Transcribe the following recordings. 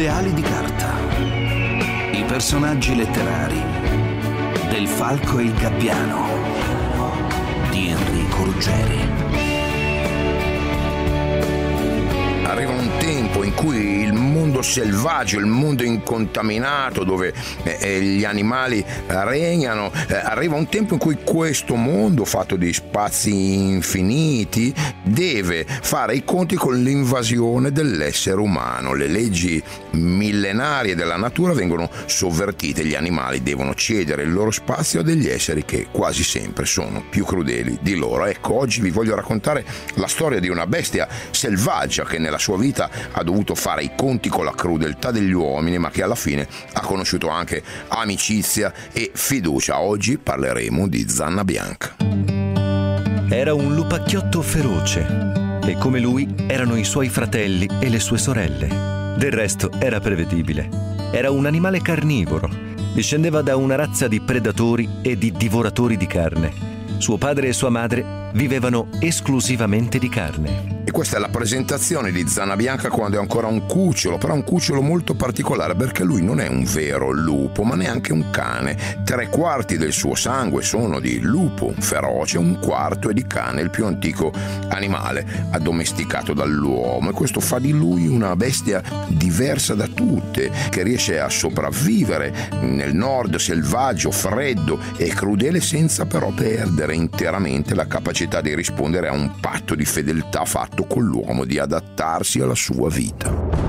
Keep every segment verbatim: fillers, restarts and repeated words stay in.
le ali di carta, i personaggi letterari del Falco e il Gabbiano di Enrico Ruggeri. Arriva un tempo in cui il mondo selvaggio, il mondo incontaminato, dove eh, gli animali regnano, eh, arriva un tempo in cui questo mondo fatto di spazi infiniti deve fare i conti con l'invasione dell'essere umano. Le leggi millenarie della natura vengono sovvertite, gli animali devono cedere il loro spazio a degli esseri che quasi sempre sono più crudeli di loro. Ecco, oggi vi voglio raccontare la storia di una bestia selvaggia che nella sua vita ha dovuto fare i conti con la crudeltà degli uomini, ma che alla fine ha conosciuto anche amicizia e fiducia. Oggi parleremo di Zanna Bianca. Era un lupacchiotto feroce e come lui erano i suoi fratelli e le sue sorelle. Del resto era prevedibile. Era un animale carnivoro. Discendeva da una razza di predatori e di divoratori di carne. Suo padre e sua madre vivevano esclusivamente di carne. E questa è la presentazione di Zanna Bianca quando è ancora un cucciolo, però un cucciolo molto particolare perché lui non è un vero lupo, ma neanche un cane. Tre quarti del suo sangue sono di lupo feroce, un quarto è di cane, il più antico animale addomesticato dall'uomo, e questo fa di lui una bestia diversa da tutte, che riesce a sopravvivere nel nord selvaggio, freddo e crudele, senza però perdere interamente la capacità di rispondere a un patto di fedeltà fatto con l'uomo, di adattarsi alla sua vita.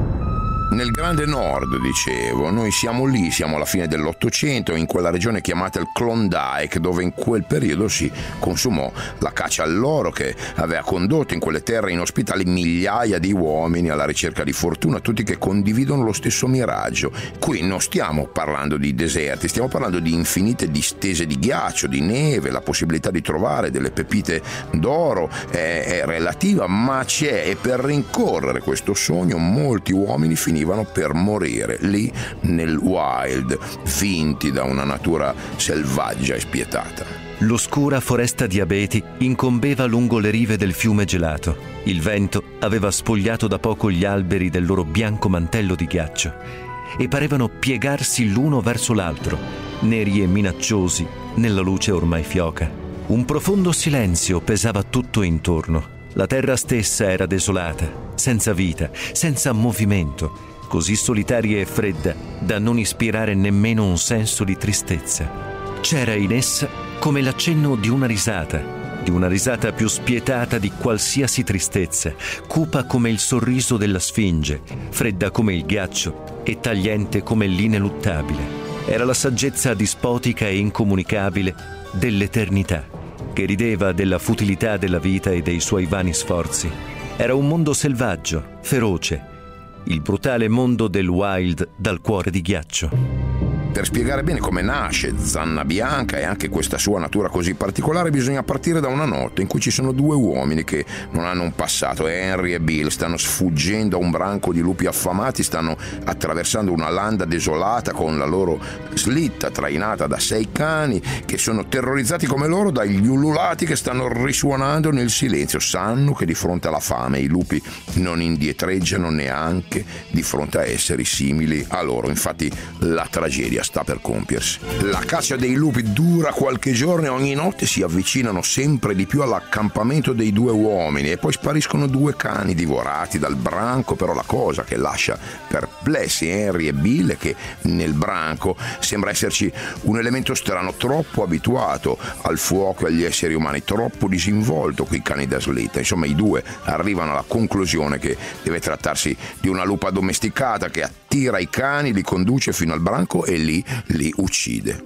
Nel grande nord, dicevo, noi siamo lì, siamo alla fine dell'Ottocento, in quella regione chiamata il Klondike, dove in quel periodo si consumò la caccia all'oro che aveva condotto in quelle terre inospitali migliaia di uomini alla ricerca di fortuna, tutti che condividono lo stesso miraggio. Qui non stiamo parlando di deserti, stiamo parlando di infinite distese di ghiaccio, di neve, la possibilità di trovare delle pepite d'oro è, è relativa, ma c'è, e per rincorrere questo sogno molti uomini finivano per morire lì nel wild, vinti da una natura selvaggia e spietata. L'oscura foresta di abeti incombeva lungo le rive del fiume gelato. Il vento aveva spogliato da poco gli alberi del loro bianco mantello di ghiaccio e parevano piegarsi l'uno verso l'altro, neri e minacciosi nella luce ormai fioca. Un profondo silenzio pesava tutto intorno. La terra stessa era desolata, senza vita, senza movimento, così solitaria e fredda da non ispirare nemmeno un senso di tristezza. C'era in essa come l'accenno di una risata, di una risata più spietata di qualsiasi tristezza, cupa come il sorriso della Sfinge, fredda come il ghiaccio e tagliente come l'ineluttabile. Era la saggezza dispotica e incomunicabile dell'eternità, che rideva della futilità della vita e dei suoi vani sforzi. Era un mondo selvaggio, feroce, il brutale mondo del wild dal cuore di ghiaccio. Per spiegare bene come nasce Zanna Bianca e anche questa sua natura così particolare bisogna partire da una notte in cui ci sono due uomini che non hanno un passato. Henry e Bill stanno sfuggendo a un branco di lupi affamati, stanno attraversando una landa desolata con la loro slitta trainata da sei cani che sono terrorizzati come loro dagli ululati che stanno risuonando nel silenzio. Sanno che di fronte alla fame i lupi non indietreggiano neanche di fronte a esseri simili a loro. Infatti la tragedia sta per compiersi. La caccia dei lupi dura qualche giorno e ogni notte si avvicinano sempre di più all'accampamento dei due uomini e poi spariscono due cani divorati dal branco. Però la cosa che lascia perplessi Henry e Bill è che nel branco sembra esserci un elemento strano, troppo abituato al fuoco e agli esseri umani, troppo disinvolto coi cani da slitta. Insomma, i due arrivano alla conclusione che deve trattarsi di una lupa domesticata che attira i cani, li conduce fino al branco e lì li uccide.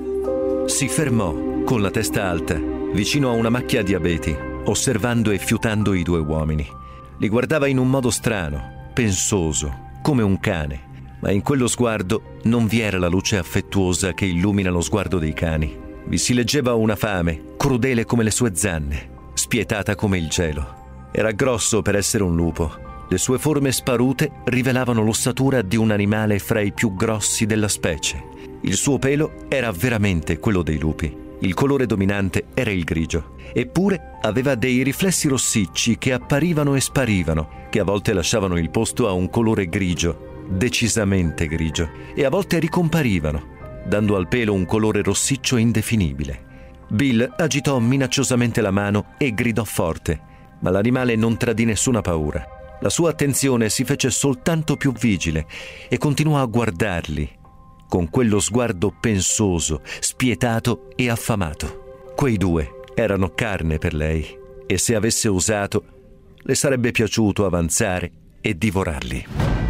Si fermò con la testa alta vicino a una macchia di abeti, osservando e fiutando i due uomini. Li guardava in un modo strano, pensoso, come un cane, ma in quello sguardo non vi era la luce affettuosa che illumina lo sguardo dei cani. Vi si leggeva una fame, crudele come le sue zanne, spietata come il cielo. Era grosso per essere un lupo. Le sue forme sparute rivelavano l'ossatura di un animale fra i più grossi della specie. Il suo pelo era veramente quello dei lupi. Il colore dominante era il grigio. Eppure aveva dei riflessi rossicci che apparivano e sparivano, che a volte lasciavano il posto a un colore grigio, decisamente grigio, e a volte ricomparivano, dando al pelo un colore rossiccio indefinibile. Bill agitò minacciosamente la mano e gridò forte, ma l'animale non tradì nessuna paura. La sua attenzione si fece soltanto più vigile e continuò a guardarli con quello sguardo pensoso, spietato e affamato. Quei due erano carne per lei e se avesse osato le sarebbe piaciuto avanzare e divorarli.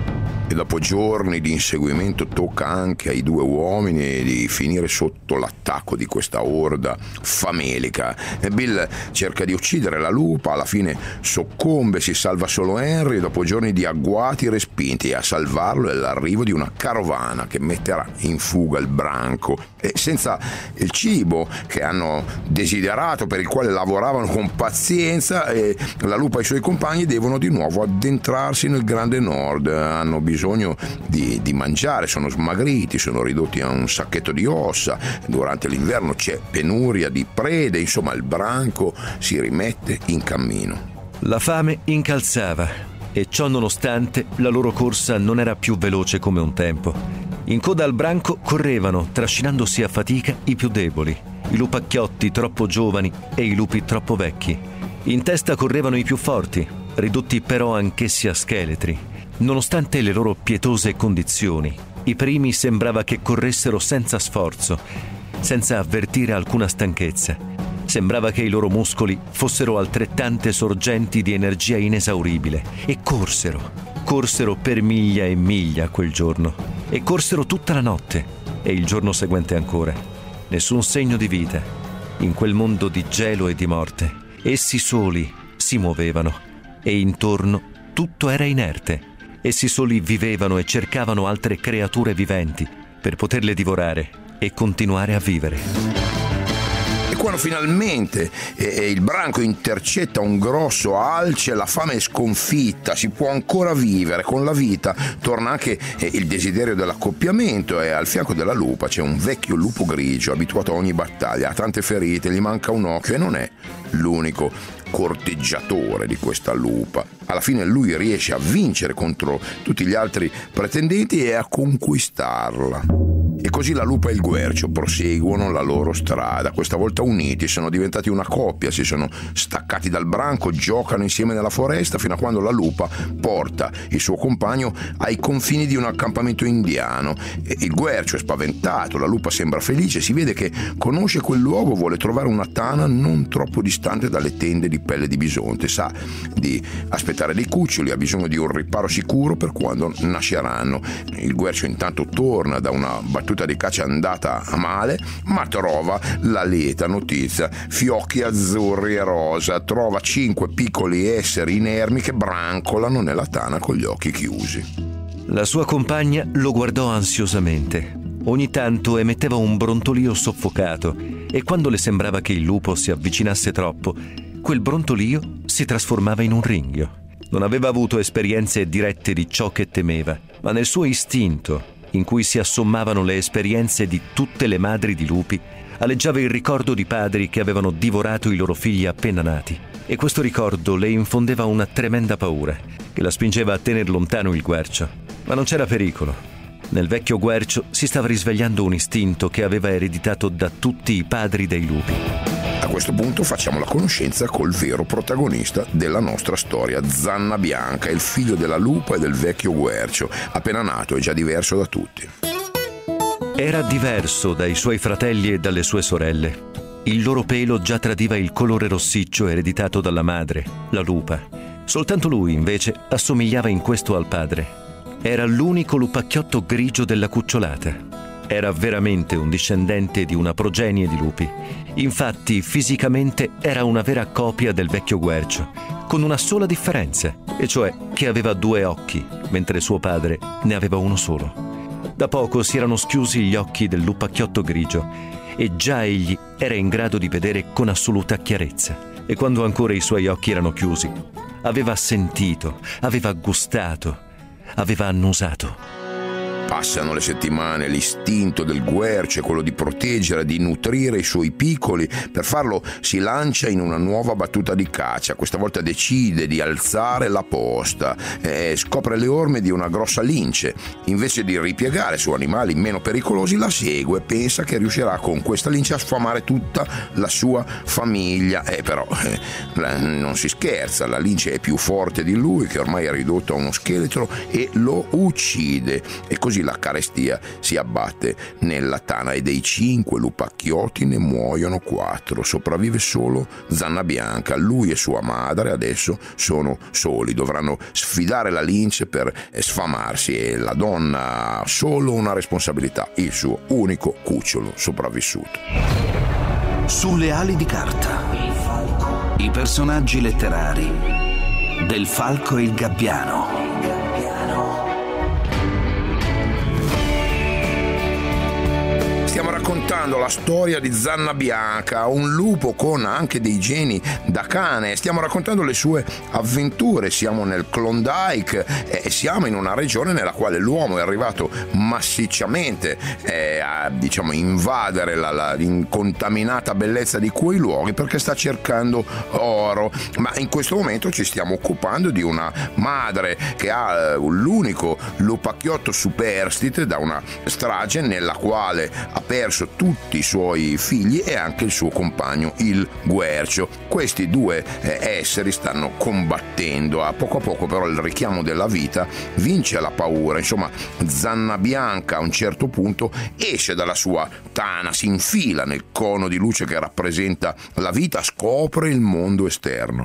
E dopo giorni di inseguimento tocca anche ai due uomini di finire sotto l'attacco di questa orda famelica. E Bill cerca di uccidere la lupa, alla fine soccombe, si salva solo Henry dopo giorni di agguati respinti, e a salvarlo è l'arrivo di una carovana che metterà in fuga il branco. E senza il cibo che hanno desiderato, per il quale lavoravano con pazienza, e la lupa e i suoi compagni devono di nuovo addentrarsi nel grande nord. Hanno bisogno bisogno di, di mangiare, sono smagriti, sono ridotti a un sacchetto di ossa, durante l'inverno c'è penuria di prede, insomma il branco si rimette in cammino. La fame incalzava e ciò nonostante la loro corsa non era più veloce come un tempo. In coda al branco correvano, trascinandosi a fatica, i più deboli, i lupacchiotti troppo giovani e i lupi troppo vecchi. In testa correvano i più forti, ridotti però anch'essi a scheletri. Nonostante le loro pietose condizioni, i primi sembrava che corressero senza sforzo, senza avvertire alcuna stanchezza. Sembrava che i loro muscoli fossero altrettante sorgenti di energia inesauribile e corsero, corsero per miglia e miglia quel giorno, e corsero tutta la notte e il giorno seguente ancora. Nessun segno di vita in quel mondo di gelo e di morte. Essi soli si muovevano e intorno tutto era inerte. Essi soli vivevano e cercavano altre creature viventi per poterle divorare e continuare a vivere. E quando finalmente eh, il branco intercetta un grosso alce, la fame è sconfitta, si può ancora vivere con la vita, torna anche eh, il desiderio dell'accoppiamento, e al fianco della lupa c'è un vecchio lupo grigio abituato a ogni battaglia, ha tante ferite, gli manca un occhio e non è l'unico corteggiatore di questa lupa. Alla fine lui riesce a vincere contro tutti gli altri pretendenti e a conquistarla. E così la lupa e il guercio proseguono la loro strada, questa volta uniti, sono diventati una coppia, si sono staccati dal branco, giocano insieme nella foresta fino a quando la lupa porta il suo compagno ai confini di un accampamento indiano. E il guercio è spaventato, la lupa sembra felice, si vede che conosce quel luogo, vuole trovare una tana non troppo distante dalle tende di pelle di bisonte, sa di aspettare dei cuccioli, ha bisogno di un riparo sicuro per quando nasceranno. Il guercio intanto torna da una battuta di caccia andata a male, ma trova la lieta notizia: fiocchi azzurri e rosa, trova cinque piccoli esseri inermi che brancolano nella tana con gli occhi chiusi. La sua compagna lo guardò ansiosamente. Ogni tanto emetteva un brontolio soffocato e quando le sembrava che il lupo si avvicinasse troppo, quel brontolio si trasformava in un ringhio. Non aveva avuto esperienze dirette di ciò che temeva, ma nel suo istinto, in cui si assommavano le esperienze di tutte le madri di lupi, aleggiava il ricordo di padri che avevano divorato i loro figli appena nati. E questo ricordo le infondeva una tremenda paura, che la spingeva a tener lontano il guercio. Ma non c'era pericolo. Nel vecchio guercio si stava risvegliando un istinto che aveva ereditato da tutti i padri dei lupi. A questo punto facciamo la conoscenza col vero protagonista della nostra storia, Zanna Bianca, il figlio della lupa e del vecchio guercio, appena nato e già diverso da tutti. Era diverso dai suoi fratelli e dalle sue sorelle. Il loro pelo già tradiva il colore rossiccio ereditato dalla madre, la lupa. Soltanto lui, invece, assomigliava in questo al padre. Era l'unico lupacchiotto grigio della cucciolata. Era veramente un discendente di una progenie di lupi. Infatti, fisicamente era una vera copia del vecchio guercio, con una sola differenza, e cioè che aveva due occhi, mentre suo padre ne aveva uno solo. Da poco si erano schiusi gli occhi del lupacchiotto grigio e già egli era in grado di vedere con assoluta chiarezza. E quando ancora i suoi occhi erano chiusi, aveva sentito, aveva gustato, aveva annusato. Passano le settimane, l'istinto del guercio è quello di proteggere, di nutrire i suoi piccoli. Per farlo si lancia in una nuova battuta di caccia. Questa volta decide di alzare la posta e scopre le orme di una grossa lince. Invece di ripiegare su animali meno pericolosi, la segue e pensa che riuscirà con questa lince a sfamare tutta la sua famiglia. Eh, però eh, non si scherza, la lince è più forte di lui, che ormai è ridotto a uno scheletro, e lo uccide. E così la carestia si abbatte nella tana e dei cinque lupacchiotti ne muoiono quattro. Sopravvive solo Zanna Bianca. Lui e sua madre adesso sono soli, dovranno sfidare la lince per sfamarsi, e la donna ha solo una responsabilità: il suo unico cucciolo sopravvissuto. Sulle ali di carta, i personaggi letterari del Falco e il Gabbiano. Stiamo raccontando la storia di Zanna Bianca, un lupo con anche dei geni da cane. Stiamo raccontando le sue avventure. Siamo nel Klondike e siamo in una regione nella quale l'uomo è arrivato massicciamente eh, a diciamo invadere la, la incontaminata bellezza di quei luoghi, perché sta cercando oro. Ma in questo momento ci stiamo occupando di una madre che ha eh, l'unico lupacchiotto superstite da una strage nella quale ha perso tutti i suoi figli e anche il suo compagno, il guercio. Questi due eh, esseri stanno combattendo. A poco a poco però il richiamo della vita vince la paura. Insomma, Zanna Bianca a un certo punto esce dalla sua tana, si infila nel cono di luce che rappresenta la vita, scopre il mondo esterno.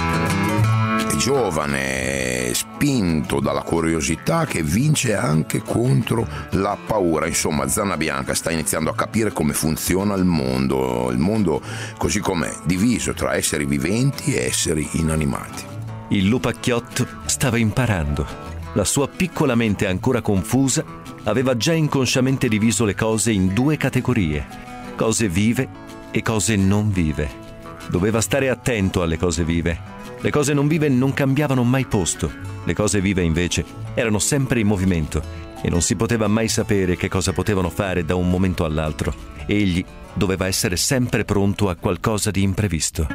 È giovane, spinto dalla curiosità che vince anche contro la paura. Insomma, Zanna Bianca sta iniziando a capire come funziona il mondo, il mondo così com'è, diviso tra esseri viventi e esseri inanimati. Il lupacchiotto stava imparando. La sua piccola mente ancora confusa aveva già inconsciamente diviso le cose in due categorie: cose vive e cose non vive. Doveva stare attento alle cose vive. Le cose non vive non cambiavano mai posto. Le cose vive invece erano sempre in movimento e non si poteva mai sapere che cosa potevano fare da un momento all'altro. Egli doveva essere sempre pronto a qualcosa di imprevisto.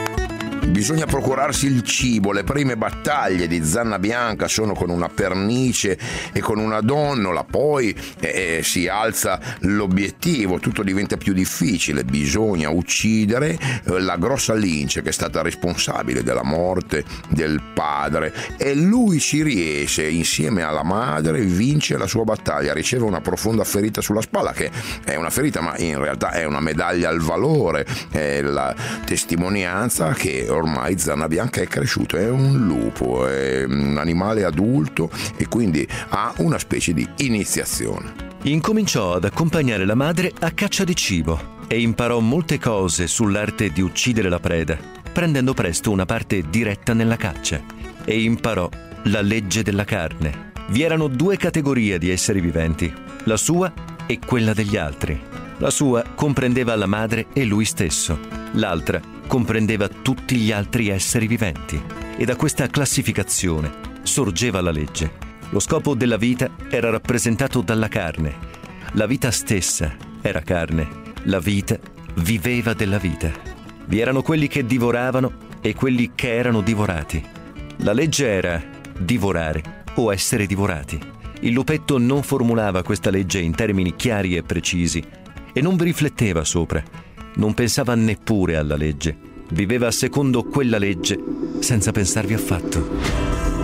Bisogna procurarsi il cibo. Le prime battaglie di Zanna Bianca sono con una pernice e con una donnola, poi eh, si alza l'obiettivo, tutto diventa più difficile. Bisogna uccidere eh, la grossa lince che è stata responsabile della morte del padre, e lui ci riesce. Insieme alla madre vince la sua battaglia, riceve una profonda ferita sulla spalla, che è una ferita ma in realtà è una medaglia al valore, è la testimonianza che ormai Zanna Bianca è cresciuto, è un lupo, è un animale adulto e quindi ha una specie di iniziazione. Incominciò ad accompagnare la madre a caccia di cibo e imparò molte cose sull'arte di uccidere la preda, prendendo presto una parte diretta nella caccia, e imparò la legge della carne. Vi erano due categorie di esseri viventi, la sua e quella degli altri. La sua comprendeva la madre e lui stesso, l'altra comprendeva tutti gli altri esseri viventi, e da questa classificazione sorgeva la legge. Lo scopo della vita era rappresentato dalla carne. La vita stessa era carne. La vita viveva della vita. Vi erano quelli che divoravano e quelli che erano divorati. La legge era divorare o essere divorati. Il lupetto non formulava questa legge in termini chiari e precisi e non vi rifletteva sopra. Non pensava neppure alla legge. Viveva secondo quella legge senza pensarvi affatto.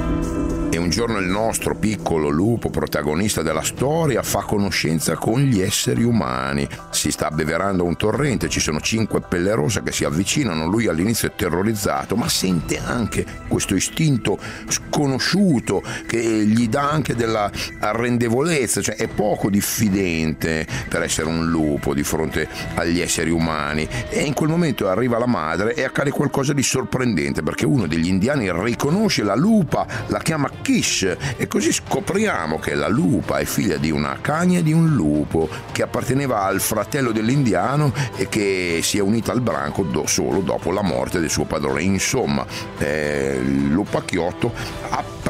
E un giorno il nostro piccolo lupo, protagonista della storia, fa conoscenza con gli esseri umani. Si sta abbeverando a un torrente, ci sono cinque pelle rosa che si avvicinano. Lui all'inizio è terrorizzato, ma sente anche questo istinto sconosciuto che gli dà anche della arrendevolezza, cioè è poco diffidente per essere un lupo di fronte agli esseri umani. E in quel momento arriva la madre e accade qualcosa di sorprendente, perché uno degli indiani riconosce la lupa, la chiama Kish, e così scopriamo che la lupa è figlia di una cagna e di un lupo che apparteneva al fratello dell'indiano e che si è unita al branco do, solo dopo la morte del suo padrone. Insomma, eh, il lupacchiotto apprende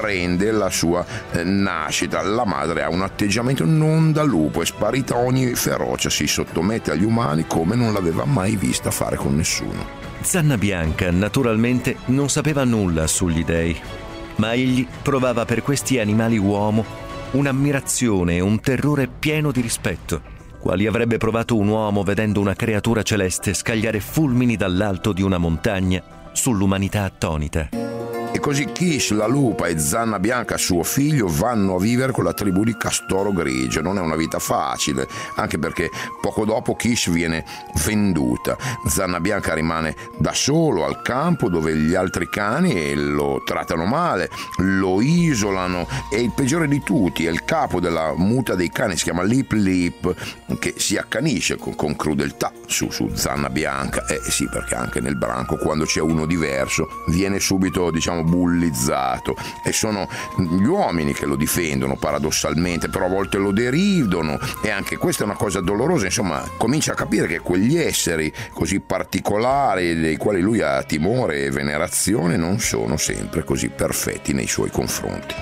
prende la sua eh, nascita. La madre ha un atteggiamento non da lupo, è sparita ogni ferocia, si sottomette agli umani come non l'aveva mai vista fare con nessuno. Zanna Bianca naturalmente non sapeva nulla sugli dei, ma egli provava per questi animali uomo un'ammirazione e un terrore pieno di rispetto, quali avrebbe provato un uomo vedendo una creatura celeste scagliare fulmini dall'alto di una montagna sull'umanità attonita. E così Kish, la lupa, e Zanna Bianca, suo figlio, vanno a vivere con la tribù di Castoro Grigio. Non è una vita facile, anche perché poco dopo Kish viene venduta. Zanna Bianca rimane da solo al campo, dove gli altri cani lo trattano male, lo isolano, e il peggiore di tutti è il capo della muta dei cani, si chiama Lip Lip, che si accanisce con, con crudeltà su, su Zanna Bianca. Eh sì, perché anche nel branco, quando c'è uno diverso, viene subito, diciamo, bullizzato, e sono gli uomini che lo difendono paradossalmente, però a volte lo deridono, e anche questa è una cosa dolorosa. Insomma, comincia a capire che quegli esseri così particolari, dei quali lui ha timore e venerazione, non sono sempre così perfetti nei suoi confronti.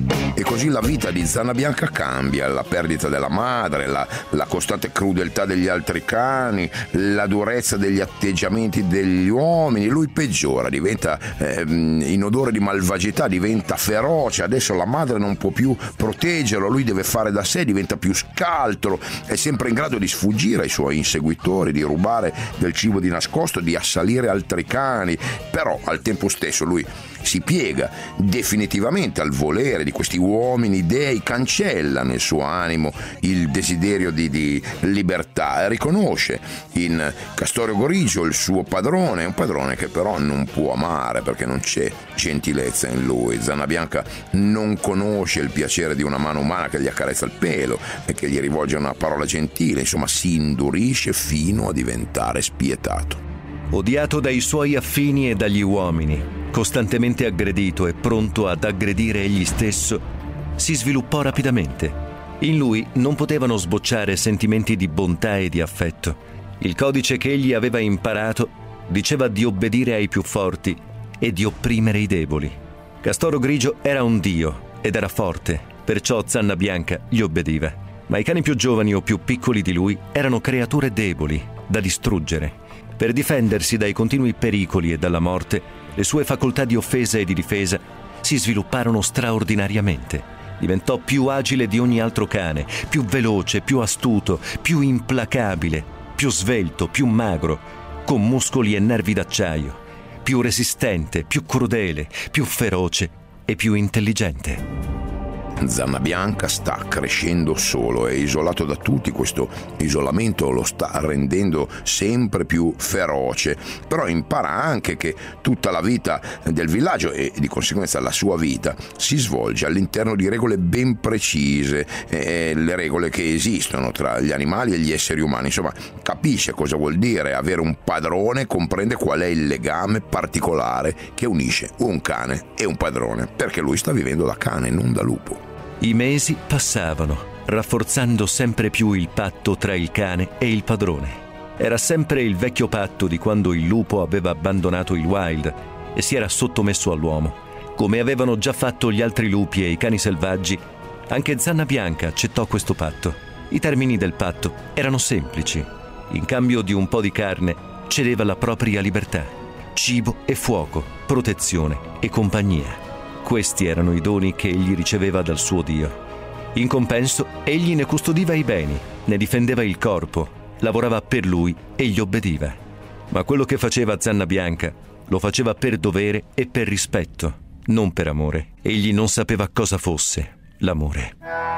E così la vita di Zanna Bianca cambia: la perdita della madre, la, la costante crudeltà degli altri cani, la durezza degli atteggiamenti degli uomini. Lui peggiora, diventa eh, in odore di malvagità, diventa feroce. Adesso la madre non può più proteggerlo, lui deve fare da sé, diventa più scaltro, è sempre in grado di sfuggire ai suoi inseguitori, di rubare del cibo di nascosto, di assalire altri cani. Però al tempo stesso lui si piega definitivamente al volere di questi uomini dei, cancella nel suo animo il desiderio di, di libertà, e riconosce in Castoro Grigio il suo padrone, un padrone che però non può amare perché non c'è gentilezza in lui. Zanna Bianca non conosce il piacere di una mano umana che gli accarezza il pelo e che gli rivolge una parola gentile. Insomma, si indurisce fino a diventare spietato. Odiato dai suoi affini e dagli uomini, costantemente aggredito e pronto ad aggredire egli stesso, si sviluppò rapidamente. In lui non potevano sbocciare sentimenti di bontà e di affetto. Il codice che egli aveva imparato diceva di obbedire ai più forti e di opprimere i deboli. Castoro Grigio era un dio ed era forte, perciò Zanna Bianca gli obbediva. Ma i cani più giovani o più piccoli di lui erano creature deboli, da distruggere. Per difendersi dai continui pericoli e dalla morte, le sue facoltà di offesa e di difesa si svilupparono straordinariamente. Diventò più agile di ogni altro cane, più veloce, più astuto, più implacabile, più svelto, più magro, con muscoli e nervi d'acciaio, più resistente, più crudele, più feroce e più intelligente. Zanna Bianca sta crescendo solo, è isolato da tutti. Questo isolamento lo sta rendendo sempre più feroce, però impara anche che tutta la vita del villaggio, e di conseguenza la sua vita, si svolge all'interno di regole ben precise, eh, le regole che esistono tra gli animali e gli esseri umani. Insomma, capisce cosa vuol dire avere un padrone, comprende qual è il legame particolare che unisce un cane e un padrone, perché lui sta vivendo da cane, non da lupo. I mesi passavano, rafforzando sempre più il patto tra il cane e il padrone. Era sempre il vecchio patto di quando il lupo aveva abbandonato il wild e si era sottomesso all'uomo. Come avevano già fatto gli altri lupi e i cani selvaggi, anche Zanna Bianca accettò questo patto. I termini del patto erano semplici. In cambio di un po' di carne, cedeva la propria libertà, cibo e fuoco, protezione e compagnia. Questi erano i doni che egli riceveva dal suo Dio. In compenso, egli ne custodiva i beni, ne difendeva il corpo, lavorava per lui e gli obbediva. Ma quello che faceva Zanna Bianca lo faceva per dovere e per rispetto, non per amore. Egli non sapeva cosa fosse l'amore.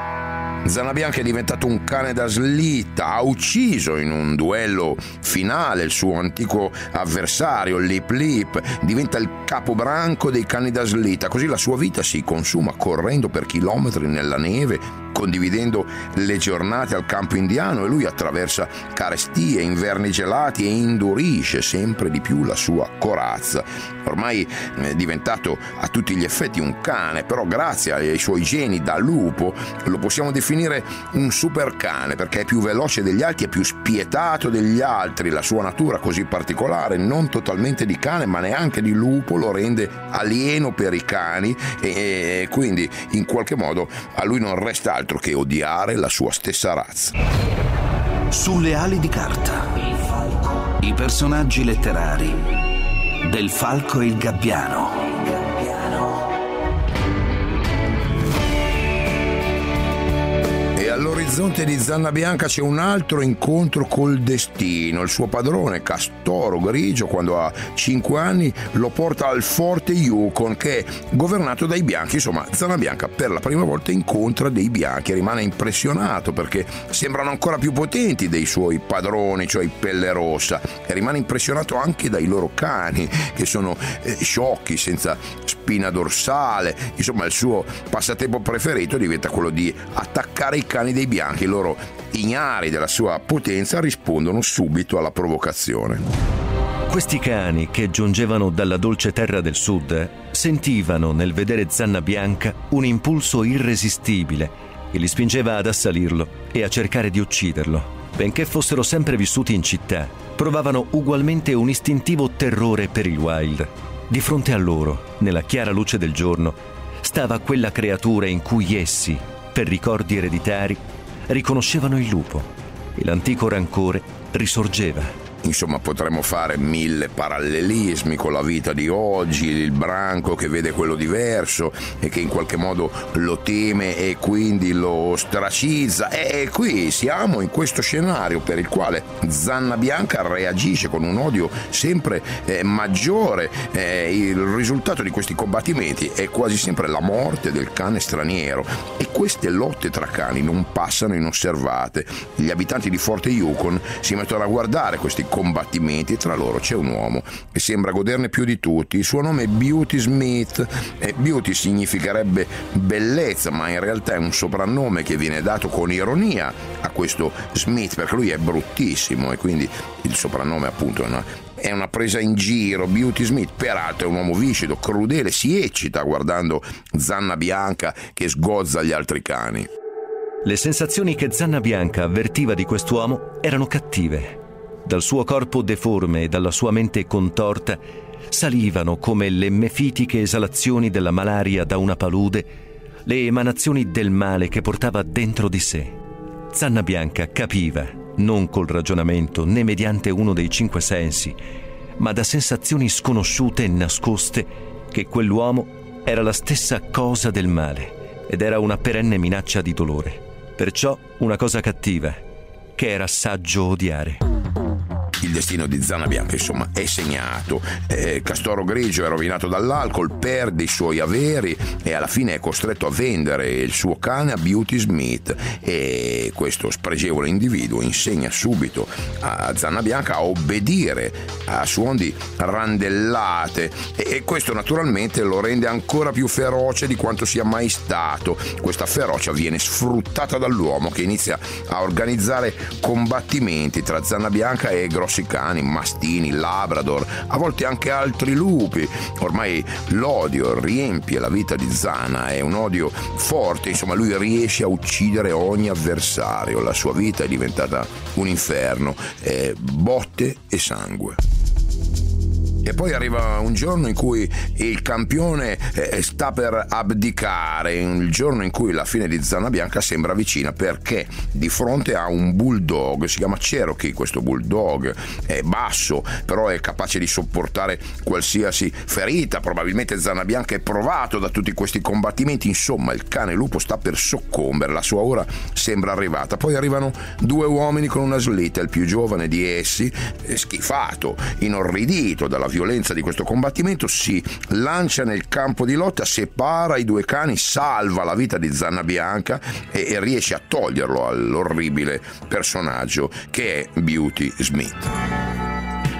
Zanna Bianca è diventato un cane da slitta, ha ucciso in un duello finale il suo antico avversario, Lip Lip, diventa il capobranco dei cani da slitta, così la sua vita si consuma correndo per chilometri nella neve condividendo le giornate al campo indiano, e lui attraversa carestie, inverni gelati e indurisce sempre di più la sua corazza. Ormai è diventato a tutti gli effetti un cane, però grazie ai suoi geni da lupo lo possiamo definire un super cane, perché è più veloce degli altri, è più spietato degli altri. La sua natura così particolare, non totalmente di cane ma neanche di lupo, lo rende alieno per i cani, e, e quindi in qualche modo a lui non resta altro che odiare la sua stessa razza. Sulle ali di carta, i personaggi letterari del Falco e il Gabbiano. All'orizzonte di Zanna Bianca c'è un altro incontro col destino. Il suo padrone, Castoro Grigio, quando ha cinque anni lo porta al forte Yukon, che è governato dai bianchi. Insomma, Zanna Bianca per la prima volta incontra dei bianchi e rimane impressionato perché sembrano ancora più potenti dei suoi padroni, cioè i Pelle Rossa, e rimane impressionato anche dai loro cani, che sono eh, sciocchi, senza spina dorsale. Insomma, il suo passatempo preferito diventa quello di attaccare i cani dei bianchi. Loro, ignari della sua potenza, rispondono subito alla provocazione. Questi cani, che giungevano dalla dolce terra del sud, sentivano nel vedere Zanna Bianca un impulso irresistibile che li spingeva ad assalirlo e a cercare di ucciderlo. Benché fossero sempre vissuti in città, provavano ugualmente un istintivo terrore per il wild. Di fronte a loro, nella chiara luce del giorno, stava quella creatura in cui essi, per ricordi ereditari, riconoscevano il lupo, e l'antico rancore risorgeva. Insomma, potremmo fare mille parallelismi con la vita di oggi, il branco che vede quello diverso e che in qualche modo lo teme e quindi lo ostracizza. E qui siamo in questo scenario per il quale Zanna Bianca reagisce con un odio sempre eh, maggiore. Eh, il risultato di questi combattimenti è quasi sempre la morte del cane straniero, e queste lotte tra cani non passano inosservate. Gli abitanti di Forte Yukon si mettono a guardare questi combattimenti. Tra loro c'è un uomo che sembra goderne più di tutti. Il suo nome è Beauty Smith, e Beauty significherebbe bellezza, ma in realtà è un soprannome che viene dato con ironia a questo Smith, perché lui è bruttissimo, e quindi il soprannome appunto è una È una presa in giro. Beauty Smith, peraltro, è un uomo viscido, crudele, si eccita guardando Zanna Bianca che sgozza gli altri cani. Le sensazioni che Zanna Bianca avvertiva di quest'uomo erano cattive. Dal suo corpo deforme e dalla sua mente contorta salivano, come le mefitiche esalazioni della malaria da una palude, le emanazioni del male che portava dentro di sé. Zanna Bianca capiva, non col ragionamento né mediante uno dei cinque sensi, ma da sensazioni sconosciute e nascoste, che quell'uomo era la stessa cosa del male ed era una perenne minaccia di dolore. Perciò una cosa cattiva, che era saggio odiare. Il destino di Zanna Bianca, insomma, è segnato. Eh, Castoro Grigio è rovinato dall'alcol, perde i suoi averi e alla fine è costretto a vendere il suo cane a Beauty Smith, e questo spregevole individuo insegna subito a Zanna Bianca a obbedire a suon di randellate, e, e questo naturalmente lo rende ancora più feroce di quanto sia mai stato. Questa ferocia viene sfruttata dall'uomo, che inizia a organizzare combattimenti tra Zanna Bianca e grossi cani, mastini, labrador, a volte anche altri lupi. Ormai l'odio riempie la vita di Zanna, è un odio forte, insomma lui riesce a uccidere ogni avversario. La sua vita è diventata un inferno, eh, botte e sangue. E poi arriva un giorno in cui il campione eh, sta per abdicare, il giorno in cui la fine di Zanna Bianca sembra vicina, perché di fronte a un bulldog, si chiama Cherokee questo bulldog, è basso, però è capace di sopportare qualsiasi ferita. Probabilmente Zanna Bianca è provato da tutti questi combattimenti. Insomma, il cane lupo sta per soccombere, la sua ora sembra arrivata. Poi arrivano due uomini con una slitta, il più giovane di essi, schifato, inorridito dalla violenza di questo combattimento, si lancia nel campo di lotta, separa i due cani, salva la vita di Zanna Bianca e, e riesce a toglierlo all'orribile personaggio che è Beauty Smith.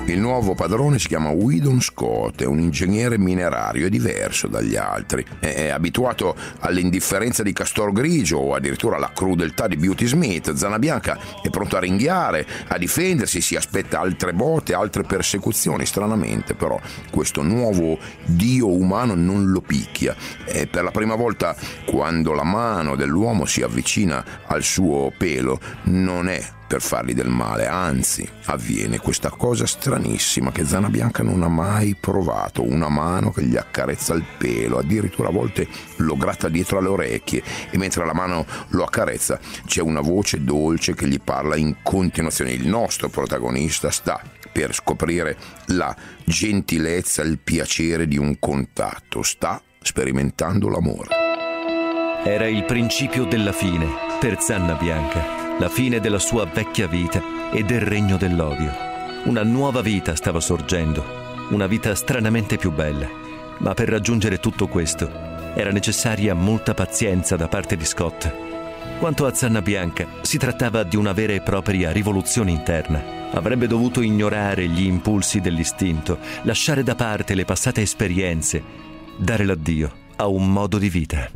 Il nuovo padrone si chiama Weedon Scott, è un ingegnere minerario, è diverso dagli altri, è, è abituato all'indifferenza di Castor Grigio o addirittura alla crudeltà di Beauty Smith. Zanabianca è pronto a ringhiare, a difendersi, si aspetta altre botte, altre persecuzioni. Stranamente però questo nuovo dio umano non lo picchia, e per la prima volta quando la mano dell'uomo si avvicina al suo pelo non è per fargli del male, anzi avviene questa cosa stranissima che Zanabianca non ha mai provato, una mano che gli accarezza il pelo, addirittura a volte lo gratta dietro alle orecchie, e mentre la mano lo accarezza c'è una voce dolce che gli parla in continuazione. Il nostro protagonista sta per scoprire la gentilezza, il piacere di un contatto, sta sperimentando l'amore. Era il principio della fine per Zanabianca, la fine della sua vecchia vita e del regno dell'odio. Una nuova vita stava sorgendo, una vita stranamente più bella, ma per raggiungere tutto questo era necessaria molta pazienza da parte di Scott. Quanto a Zanabianca, si trattava di una vera e propria rivoluzione interna. Avrebbe dovuto ignorare gli impulsi dell'istinto, lasciare da parte le passate esperienze, dare l'addio a un modo di vita.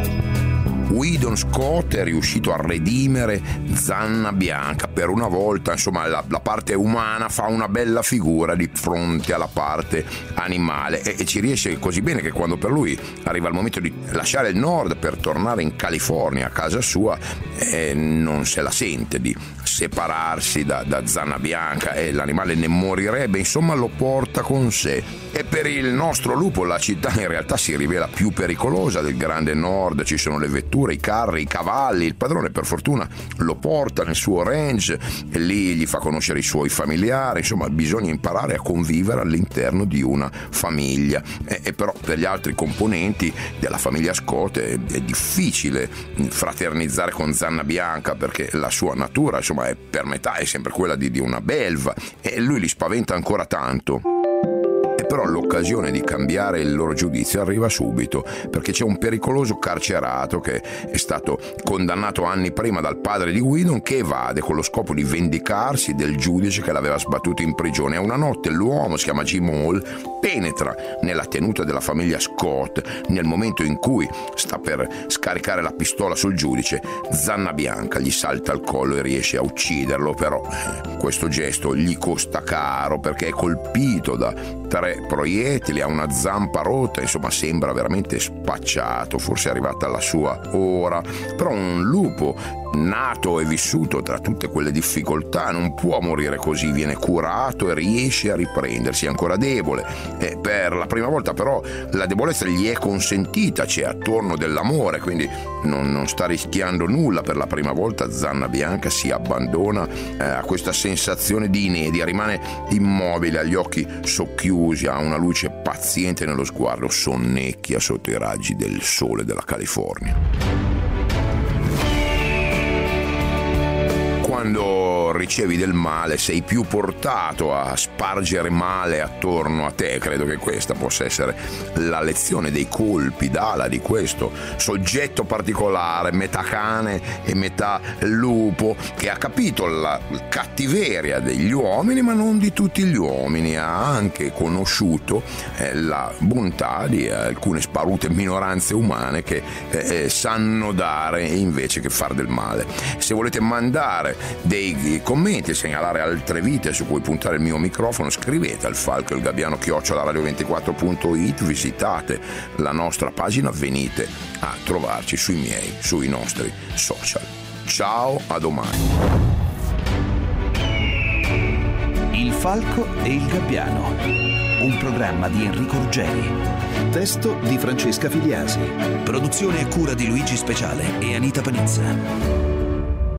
Weedon Scott è riuscito a redimere Zanabianca per una volta, insomma la, la parte umana fa una bella figura di fronte alla parte animale, e, e ci riesce così bene che quando per lui arriva il momento di lasciare il nord per tornare in California a casa sua, eh, non se la sente di separarsi da, da Zanabianca, e l'animale ne morirebbe, insomma lo porta con sé. E per il nostro lupo la città in realtà si rivela più pericolosa del grande nord, ci sono le vetture, i carri, i cavalli. Il padrone per fortuna lo porta nel suo range e lì gli fa conoscere i suoi familiari, insomma bisogna imparare a convivere all'interno di una famiglia, e, e però per gli altri componenti della famiglia Scott è, è difficile fraternizzare con Zanabianca, perché la sua natura insomma è per metà è sempre quella di, di una belva, e lui li spaventa ancora tanto. Però l'occasione di cambiare il loro giudizio arriva subito, perché c'è un pericoloso carcerato che è stato condannato anni prima dal padre di Weedon, che evade con lo scopo di vendicarsi del giudice che l'aveva sbattuto in prigione. E una notte l'uomo, si chiama Jim Hall, penetra nella tenuta della famiglia Scott. Nel momento in cui sta per scaricare la pistola sul giudice, Zanabianca gli salta al collo e riesce a ucciderlo, però eh, questo gesto gli costa caro, perché è colpito da tre proiettili, ha una zampa rotta, insomma sembra veramente spacciato, forse è arrivata la sua ora. Però un lupo nato e vissuto tra tutte quelle difficoltà non può morire così, viene curato e riesce a riprendersi. È ancora debole, e per la prima volta però la debolezza gli è consentita, c'è attorno dell'amore, quindi non, non sta rischiando nulla. Per la prima volta Zanabianca si abbandona eh, a questa sensazione di inedia, rimane immobile, ha gli occhi socchiusi, ha una luce paziente nello sguardo, sonnecchia sotto i raggi del sole della California. Quando ricevi del male sei più portato a spargere male attorno a te. Credo che questa possa essere la lezione dei colpi d'ala di questo soggetto particolare, metà cane e metà lupo, che ha capito la cattiveria degli uomini, ma non di tutti gli uomini. Ha anche conosciuto eh, la bontà di alcune sparute minoranze umane che eh, sanno dare invece che far del male. Se volete mandare dei commenti, segnalare altre vite su cui puntare il mio microfono, scrivete al falco il gabbiano chiocciola radio ventiquattro punto it, visitate la nostra pagina, venite a trovarci sui miei, sui nostri social. Ciao, a domani. Il falco e il gabbiano, un programma di Enrico Ruggeri. Testo di Francesca Filiasi. Produzione a cura di Luigi Speciale e Anita Panizza.